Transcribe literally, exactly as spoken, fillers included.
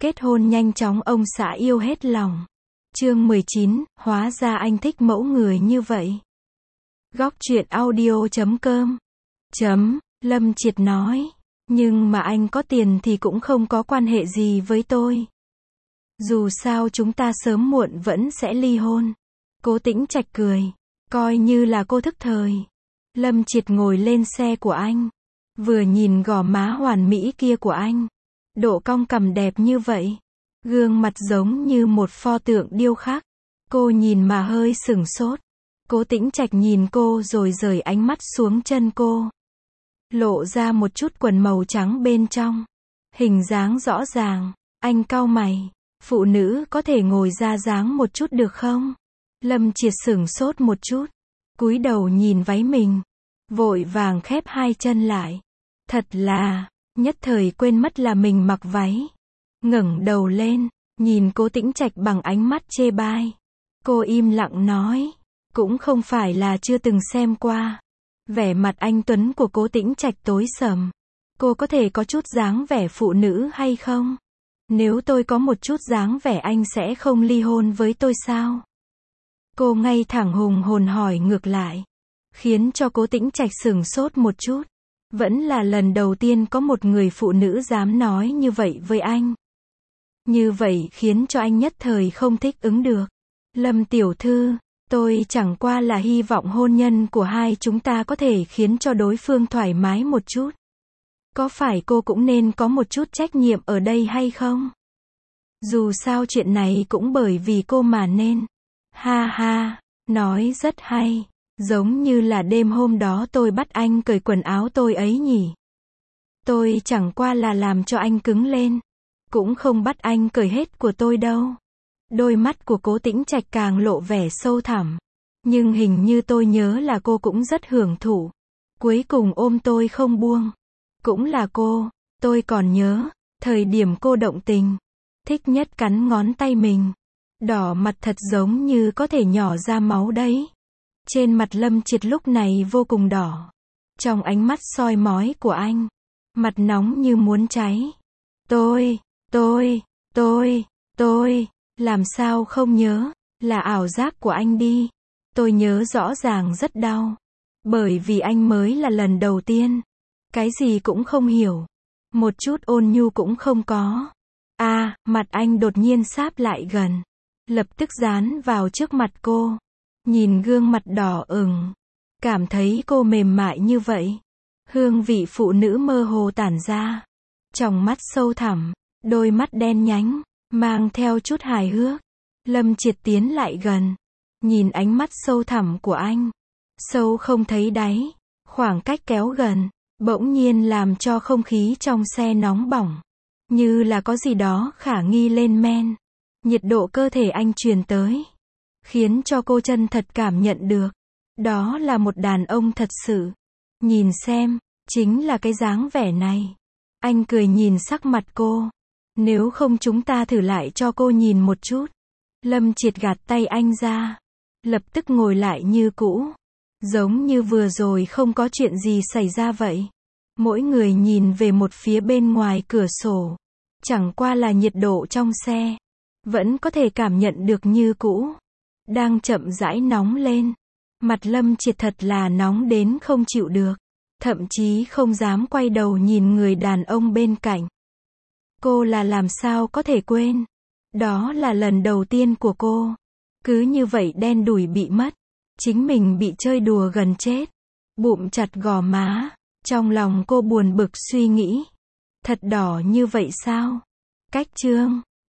Kết hôn nhanh chóng ông xã yêu hết lòng. Chương mười chín, hóa ra anh thích mẫu người như vậy. Góc truyện audio chấm com chấm, Lâm Triệt nói. Nhưng mà anh có tiền thì cũng không có quan hệ gì với tôi. Dù sao chúng ta sớm muộn vẫn sẽ ly hôn. Cố Tĩnh Trạch cười. Coi như là cô thức thời. Lâm Triệt ngồi lên xe của anh. Vừa nhìn gò má hoàn mỹ kia của anh. Độ cong cằm đẹp như vậy. Gương mặt giống như một pho tượng điêu khắc. Cô nhìn mà hơi sửng sốt. Cố Tĩnh Trạch nhìn cô rồi rời ánh mắt xuống chân cô. Lộ ra một chút quần màu trắng bên trong. Hình dáng rõ ràng. Anh cau mày. Phụ nữ có thể ngồi ra dáng một chút được không? Lâm Triệt sửng sốt một chút. Cúi đầu nhìn váy mình. Vội vàng khép hai chân lại. Thật là, nhất thời quên mất là mình mặc váy. Ngẩng đầu lên, nhìn Cố Tĩnh Trạch bằng ánh mắt chê bai. Cô im lặng nói. Cũng không phải là chưa từng xem qua. Vẻ mặt anh tuấn của Cố Tĩnh Trạch tối sầm. Cô có thể có chút dáng vẻ phụ nữ hay không? Nếu tôi có một chút dáng vẻ anh sẽ không ly hôn với tôi sao? Cô ngay thẳng hùng hồn hỏi ngược lại. Khiến cho Cố Tĩnh Trạch sửng sốt một chút. Vẫn là lần đầu tiên có một người phụ nữ dám nói như vậy với anh. Như vậy khiến cho anh nhất thời không thích ứng được. Lâm tiểu thư, tôi chẳng qua là hy vọng hôn nhân của hai chúng ta có thể khiến cho đối phương thoải mái một chút. Có phải cô cũng nên có một chút trách nhiệm ở đây hay không? Dù sao chuyện này cũng bởi vì cô mà nên. Ha ha, nói rất hay. Giống như là đêm hôm đó tôi bắt anh cởi quần áo tôi ấy nhỉ. Tôi chẳng qua là làm cho anh cứng lên. Cũng không bắt anh cởi hết của tôi đâu. Đôi mắt của Cố Tĩnh Trạch càng lộ vẻ sâu thẳm. Nhưng hình như tôi nhớ là cô cũng rất hưởng thụ. Cuối cùng ôm tôi không buông. Cũng là cô, tôi còn nhớ, thời điểm cô động tình. Thích nhất cắn ngón tay mình. Đỏ mặt thật giống như có thể nhỏ ra máu đấy. Trên mặt Lâm Triệt lúc này vô cùng đỏ. Trong ánh mắt soi mói của anh. Mặt nóng như muốn cháy. Tôi, tôi, tôi, tôi, làm sao không nhớ, là ảo giác của anh đi. Tôi nhớ rõ ràng rất đau. Bởi vì anh mới là lần đầu tiên. Cái gì cũng không hiểu. Một chút ôn nhu cũng không có. À, mặt anh đột nhiên sáp lại gần. Lập tức dán vào trước mặt cô. Nhìn gương mặt đỏ ửng. Cảm thấy cô mềm mại như vậy. Hương vị phụ nữ mơ hồ tản ra. Tròng mắt sâu thẳm. Đôi mắt đen nhánh. Mang theo chút hài hước. Lâm Triệt tiến lại gần. Nhìn ánh mắt sâu thẳm của anh. Sâu không thấy đáy. Khoảng cách kéo gần. Bỗng nhiên làm cho không khí trong xe nóng bỏng. Như là có gì đó khả nghi lên men. Nhiệt độ cơ thể anh truyền tới. Khiến cho cô chân thật cảm nhận được. Đó là một đàn ông thật sự. Nhìn xem, chính là cái dáng vẻ này. Anh cười nhìn sắc mặt cô. Nếu không chúng ta thử lại cho cô nhìn một chút. Lâm Triệt gạt tay anh ra. Lập tức ngồi lại như cũ. Giống như vừa rồi không có chuyện gì xảy ra vậy. Mỗi người nhìn về một phía bên ngoài cửa sổ. Chẳng qua là nhiệt độ trong xe. Vẫn có thể cảm nhận được như cũ. Đang chậm rãi nóng lên. Mặt Lâm Triệt thật là nóng đến không chịu được. Thậm chí không dám quay đầu nhìn người đàn ông bên cạnh. Cô là làm sao có thể quên. Đó là lần đầu tiên của cô. Cứ như vậy đen đủi bị mất. Chính mình bị chơi đùa gần chết. Bụng chặt gò má. Trong lòng cô buồn bực suy nghĩ. Thật đỏ như vậy sao? Cách chương